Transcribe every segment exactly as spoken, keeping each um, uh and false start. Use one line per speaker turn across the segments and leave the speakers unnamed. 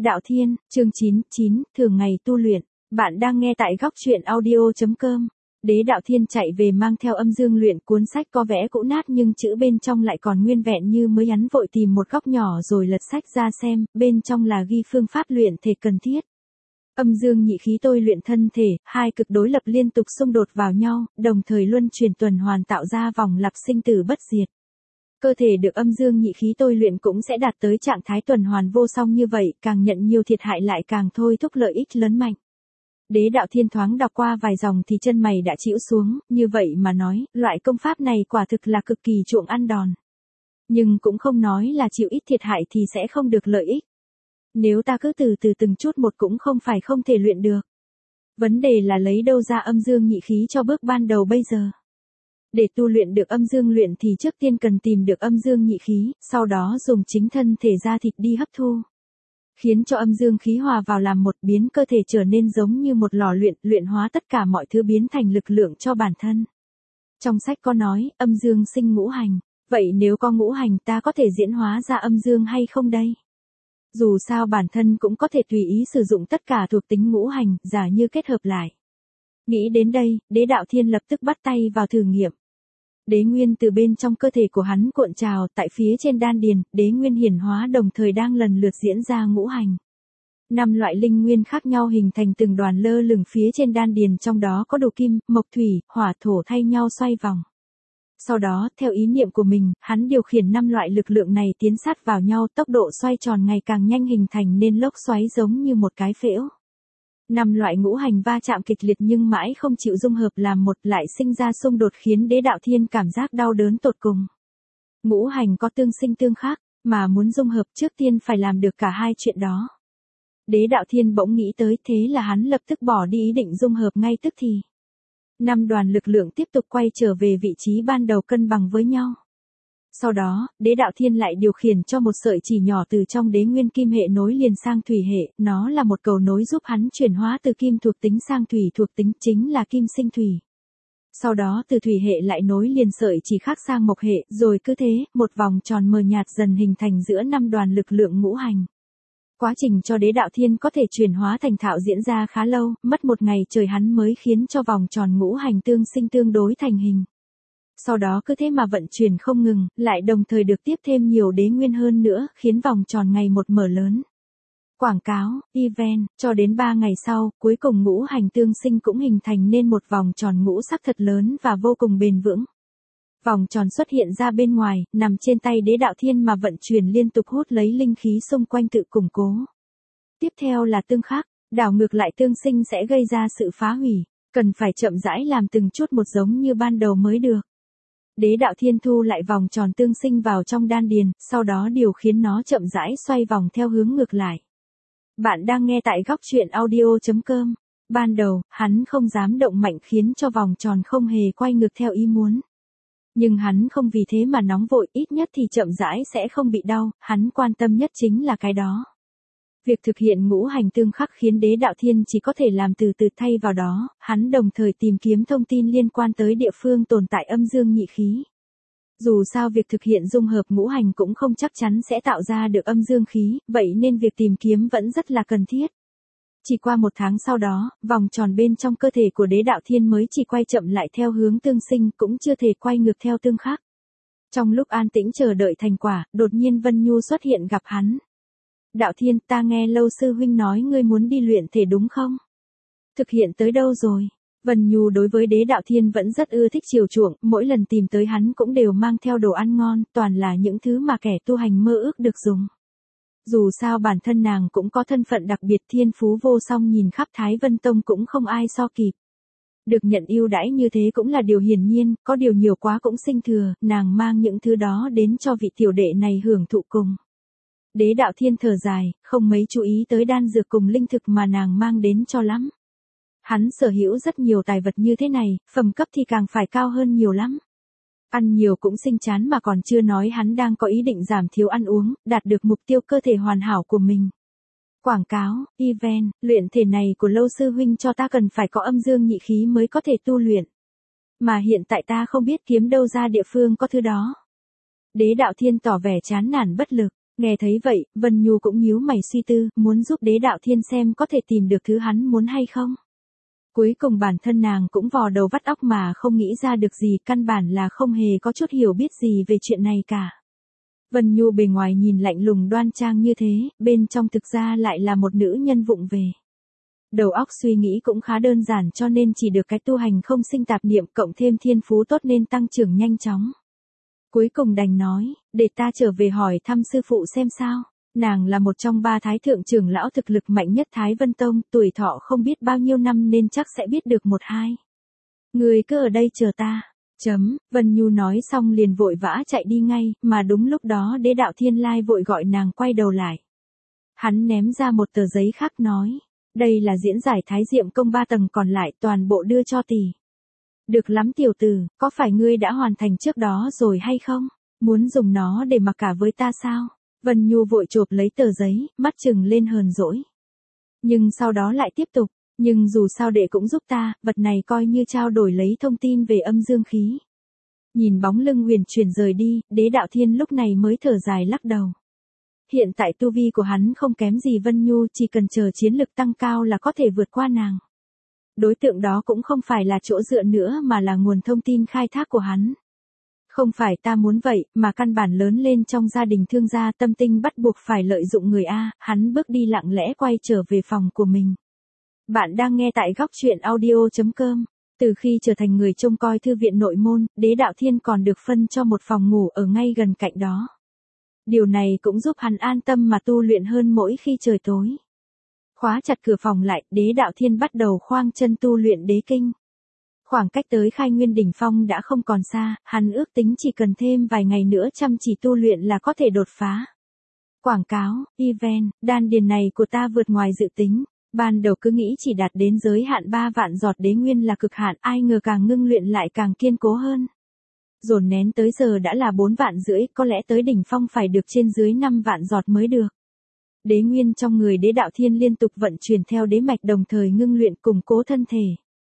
Đạo Thiên, chương chín, chín, thường ngày tu luyện. Bạn đang nghe tại góc truyện audio chấm com. Đế Đạo Thiên chạy về mang theo âm dương luyện, cuốn sách có vẽ cũ nát nhưng chữ bên trong lại còn nguyên vẹn như mới, hắn vội tìm một góc nhỏ rồi lật sách ra xem, bên trong là ghi phương pháp luyện thể cần thiết. Âm dương nhị khí tôi luyện thân thể, hai cực đối lập liên tục xung đột vào nhau, đồng thời luân chuyển tuần hoàn tạo ra vòng lặp sinh tử bất diệt. Cơ thể được âm dương nhị khí tôi luyện cũng sẽ đạt tới trạng thái tuần hoàn vô song như vậy, càng nhận nhiều thiệt hại lại càng thôi thúc lợi ích lớn mạnh. Đế Đạo Thiên thoáng đọc qua vài dòng thì chân mày đã chĩu xuống, như vậy mà nói, loại công pháp này quả thực là cực kỳ chuộng ăn đòn. Nhưng cũng không nói là chịu ít thiệt hại thì sẽ không được lợi ích. Nếu ta cứ từ từ từng chút một cũng không phải không thể luyện được. Vấn đề là lấy đâu ra âm dương nhị khí cho bước ban đầu bây giờ. Để tu luyện được âm dương luyện thì trước tiên cần tìm được âm dương nhị khí, sau đó dùng chính thân thể ra thịt đi hấp thu. Khiến cho âm dương khí hòa vào làm một, biến cơ thể trở nên giống như một lò luyện, luyện hóa tất cả mọi thứ biến thành lực lượng cho bản thân. Trong sách có nói, âm dương sinh ngũ hành, vậy nếu có ngũ hành ta có thể diễn hóa ra âm dương hay không đây? Dù sao bản thân cũng có thể tùy ý sử dụng tất cả thuộc tính ngũ hành, giả như kết hợp lại. Nghĩ đến đây, Đế Đạo Thiên lập tức bắt tay vào thử nghiệm. Đế nguyên từ bên trong cơ thể của hắn cuộn trào, tại phía trên đan điền, đế nguyên hiển hóa đồng thời đang lần lượt diễn ra ngũ hành. Năm loại linh nguyên khác nhau hình thành từng đoàn lơ lửng phía trên đan điền, trong đó có đồ kim, mộc thủy, hỏa thổ thay nhau xoay vòng. Sau đó, theo ý niệm của mình, hắn điều khiển năm loại lực lượng này tiến sát vào nhau, tốc độ xoay tròn ngày càng nhanh hình thành nên lốc xoáy giống như một cái phễu. Năm loại ngũ hành va chạm kịch liệt nhưng mãi không chịu dung hợp làm một, lại sinh ra xung đột khiến Đế Đạo Thiên cảm giác đau đớn tột cùng. Ngũ hành có tương sinh tương khắc, mà muốn dung hợp trước tiên phải làm được cả hai chuyện đó. Đế Đạo Thiên bỗng nghĩ tới, thế là hắn lập tức bỏ đi ý định dung hợp ngay tức thì. Năm đoàn lực lượng tiếp tục quay trở về vị trí ban đầu cân bằng với nhau. Sau đó, Đế Đạo Thiên lại điều khiển cho một sợi chỉ nhỏ từ trong đế nguyên kim hệ nối liền sang thủy hệ, nó là một cầu nối giúp hắn chuyển hóa từ kim thuộc tính sang thủy thuộc tính, chính là kim sinh thủy. Sau đó từ thủy hệ lại nối liền sợi chỉ khác sang mộc hệ, rồi cứ thế, một vòng tròn mờ nhạt dần hình thành giữa năm đoàn lực lượng ngũ hành. Quá trình cho Đế Đạo Thiên có thể chuyển hóa thành thạo diễn ra khá lâu, mất một ngày trời hắn mới khiến cho vòng tròn ngũ hành tương sinh tương đối thành hình. Sau đó cứ thế mà vận chuyển không ngừng, lại đồng thời được tiếp thêm nhiều đế nguyên hơn nữa, khiến vòng tròn ngày một mở lớn. Quảng cáo, event, cho đến ba ngày sau, cuối cùng ngũ hành tương sinh cũng hình thành nên một vòng tròn ngũ sắc thật lớn và vô cùng bền vững. Vòng tròn xuất hiện ra bên ngoài, nằm trên tay Đế Đạo Thiên mà vận chuyển liên tục hút lấy linh khí xung quanh tự củng cố. Tiếp theo là tương khắc, đảo ngược lại tương sinh sẽ gây ra sự phá hủy, cần phải chậm rãi làm từng chút một giống như ban đầu mới được. Đế Đạo Thiên thu lại vòng tròn tương sinh vào trong đan điền, sau đó điều khiến nó chậm rãi xoay vòng theo hướng ngược lại. Bạn đang nghe tại góc truyện audio chấm com. Ban đầu, hắn không dám động mạnh khiến cho vòng tròn không hề quay ngược theo ý muốn. Nhưng hắn không vì thế mà nóng vội, ít nhất thì chậm rãi sẽ không bị đau, hắn quan tâm nhất chính là cái đó. Việc thực hiện ngũ hành tương khắc khiến Đế Đạo Thiên chỉ có thể làm từ từ, thay vào đó, hắn đồng thời tìm kiếm thông tin liên quan tới địa phương tồn tại âm dương nhị khí. Dù sao việc thực hiện dung hợp ngũ hành cũng không chắc chắn sẽ tạo ra được âm dương khí, vậy nên việc tìm kiếm vẫn rất là cần thiết. Chỉ qua một tháng sau đó, vòng tròn bên trong cơ thể của Đế Đạo Thiên mới chỉ quay chậm lại theo hướng tương sinh, cũng chưa thể quay ngược theo tương khắc. Trong lúc an tĩnh chờ đợi thành quả, đột nhiên Vân Nhu xuất hiện gặp hắn. Đạo Thiên, ta nghe Lâu sư huynh nói ngươi muốn đi luyện thể đúng không? Thực hiện tới đâu rồi? Vân Nhu đối với Đế Đạo Thiên vẫn rất ưa thích chiều chuộng, mỗi lần tìm tới hắn cũng đều mang theo đồ ăn ngon, toàn là những thứ mà kẻ tu hành mơ ước được dùng. Dù sao bản thân nàng cũng có thân phận đặc biệt, thiên phú vô song, nhìn khắp Thái Vân Tông cũng không ai so kịp. Được nhận ưu đãi như thế cũng là điều hiển nhiên, có điều nhiều quá cũng sinh thừa, nàng mang những thứ đó đến cho vị tiểu đệ này hưởng thụ cùng. Đế Đạo Thiên thở dài, không mấy chú ý tới đan dược cùng linh thực mà nàng mang đến cho lắm. Hắn sở hữu rất nhiều tài vật như thế này, phẩm cấp thì càng phải cao hơn nhiều lắm. Ăn nhiều cũng sinh chán, mà còn chưa nói hắn đang có ý định giảm thiếu ăn uống, đạt được mục tiêu cơ thể hoàn hảo của mình. Quảng cáo, event, luyện thể này của Lâu sư huynh cho ta cần phải có âm dương nhị khí mới có thể tu luyện. Mà hiện tại ta không biết kiếm đâu ra địa phương có thứ đó. Đế Đạo Thiên tỏ vẻ chán nản bất lực. Nghe thấy vậy, Vân Nhu cũng nhíu mày suy tư, muốn giúp Đế Đạo Thiên xem có thể tìm được thứ hắn muốn hay không. Cuối cùng bản thân nàng cũng vò đầu vắt óc mà không nghĩ ra được gì, căn bản là không hề có chút hiểu biết gì về chuyện này cả. Vân Nhu bề ngoài nhìn lạnh lùng đoan trang như thế, bên trong thực ra lại là một nữ nhân vụng về. Đầu óc suy nghĩ cũng khá đơn giản cho nên chỉ được cái tu hành không sinh tạp niệm cộng thêm thiên phú tốt nên tăng trưởng nhanh chóng. Cuối cùng đành nói, để ta trở về hỏi thăm sư phụ xem sao. Nàng là một trong ba thái thượng trưởng lão thực lực mạnh nhất Thái Vân Tông, tuổi thọ không biết bao nhiêu năm nên chắc sẽ biết được một hai. Người cứ ở đây chờ ta. Chấm, Vân Nhu nói xong liền vội vã chạy đi ngay, mà đúng lúc đó Đế Đạo Thiên Lai vội gọi nàng quay đầu lại. Hắn ném ra một tờ giấy khác nói, đây là diễn giải Thái Diệm Công ba tầng còn lại toàn bộ đưa cho tỷ. Được lắm tiểu tử, có phải ngươi đã hoàn thành trước đó rồi hay không? Muốn dùng nó để mặc cả với ta sao? Vân Nhu vội chộp lấy tờ giấy, mắt trừng lên hờn dỗi. Nhưng sau đó lại tiếp tục, nhưng dù sao đệ cũng giúp ta, vật này coi như trao đổi lấy thông tin về âm dương khí. Nhìn bóng lưng huyền chuyển rời đi, Đế Đạo Thiên lúc này mới thở dài lắc đầu. Hiện tại tu vi của hắn không kém gì Vân Nhu, chỉ cần chờ chiến lực tăng cao là có thể vượt qua nàng. Đối tượng đó cũng không phải là chỗ dựa nữa mà là nguồn thông tin khai thác của hắn. Không phải ta muốn vậy, mà căn bản lớn lên trong gia đình thương gia tâm tinh bắt buộc phải lợi dụng người A, hắn bước đi lặng lẽ quay trở về phòng của mình. Bạn đang nghe tại góc truyện audio chấm com. Từ khi trở thành người trông coi thư viện nội môn, Đế Đạo Thiên còn được phân cho một phòng ngủ ở ngay gần cạnh đó. Điều này cũng giúp hắn an tâm mà tu luyện hơn mỗi khi trời tối. Khóa chặt cửa phòng lại, Đế Đạo Thiên bắt đầu khoang chân tu luyện đế kinh. Khoảng cách tới Khai Nguyên đỉnh phong đã không còn xa, hắn ước tính chỉ cần thêm vài ngày nữa chăm chỉ tu luyện là có thể đột phá. Quảng cáo, event, đan điền này của ta vượt ngoài dự tính. Ban đầu cứ nghĩ chỉ đạt đến giới hạn ba vạn giọt đế nguyên là cực hạn, ai ngờ càng ngưng luyện lại càng kiên cố hơn. Dồn nén tới giờ đã là bốn vạn rưỡi, có lẽ tới đỉnh phong phải được trên dưới năm vạn giọt mới được. Đế nguyên trong người Đế Đạo Thiên liên tục vận chuyển theo đế mạch đồng thời ngưng luyện củng cố thân thể.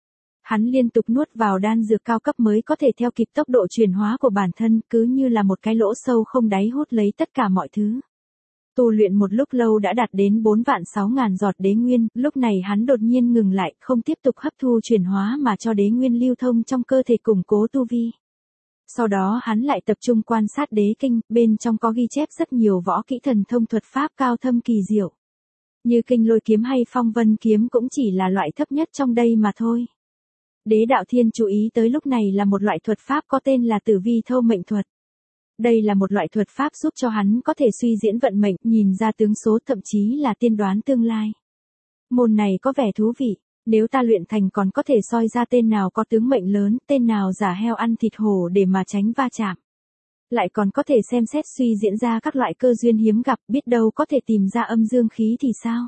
Hắn liên tục nuốt vào đan dược cao cấp mới có thể theo kịp tốc độ chuyển hóa của bản thân, cứ như là một cái lỗ sâu không đáy hút lấy tất cả mọi thứ. Tu luyện một lúc lâu đã đạt đến bốn vạn sáu ngàn giọt đế nguyên, lúc này hắn đột nhiên ngừng lại, không tiếp tục hấp thu chuyển hóa mà cho đế nguyên lưu thông trong cơ thể củng cố tu vi. Sau đó hắn lại tập trung quan sát đế kinh, bên trong có ghi chép rất nhiều võ kỹ thần thông thuật pháp cao thâm kỳ diệu. Như kinh lôi kiếm hay phong vân kiếm cũng chỉ là loại thấp nhất trong đây mà thôi. Đế Đạo Thiên chú ý tới lúc này là một loại thuật pháp có tên là Tử Vi Thâu Mệnh Thuật. Đây là một loại thuật pháp giúp cho hắn có thể suy diễn vận mệnh, nhìn ra tướng số, thậm chí là tiên đoán tương lai. Môn này có vẻ thú vị, nếu ta luyện thành còn có thể soi ra tên nào có tướng mệnh lớn, tên nào giả heo ăn thịt hổ để mà tránh va chạm. Lại còn có thể xem xét suy diễn ra các loại cơ duyên hiếm gặp, biết đâu có thể tìm ra âm dương khí thì sao?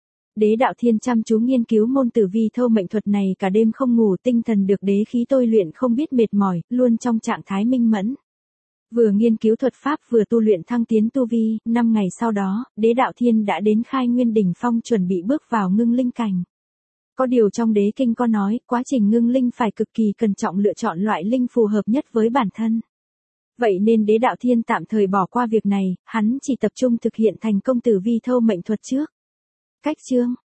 Đế Đạo Thiên chăm chú nghiên cứu môn Tử Vi Thâu Mệnh Thuật này cả đêm không ngủ, tinh thần được đế khí tôi luyện không biết mệt mỏi, luôn trong trạng thái minh mẫn. Vừa nghiên cứu thuật pháp vừa tu luyện thăng tiến tu vi, năm ngày sau đó, Đế Đạo Thiên đã đến Khai Nguyên đỉnh phong chuẩn bị bước vào ngưng linh cảnh. Có điều trong đế kinh có nói, quá trình ngưng linh phải cực kỳ cẩn trọng lựa chọn loại linh phù hợp nhất với bản thân. Vậy nên Đế Đạo Thiên tạm thời bỏ qua việc này, hắn chỉ tập trung thực hiện thành công Tử Vi Thâu Mệnh Thuật trước. Cách chương,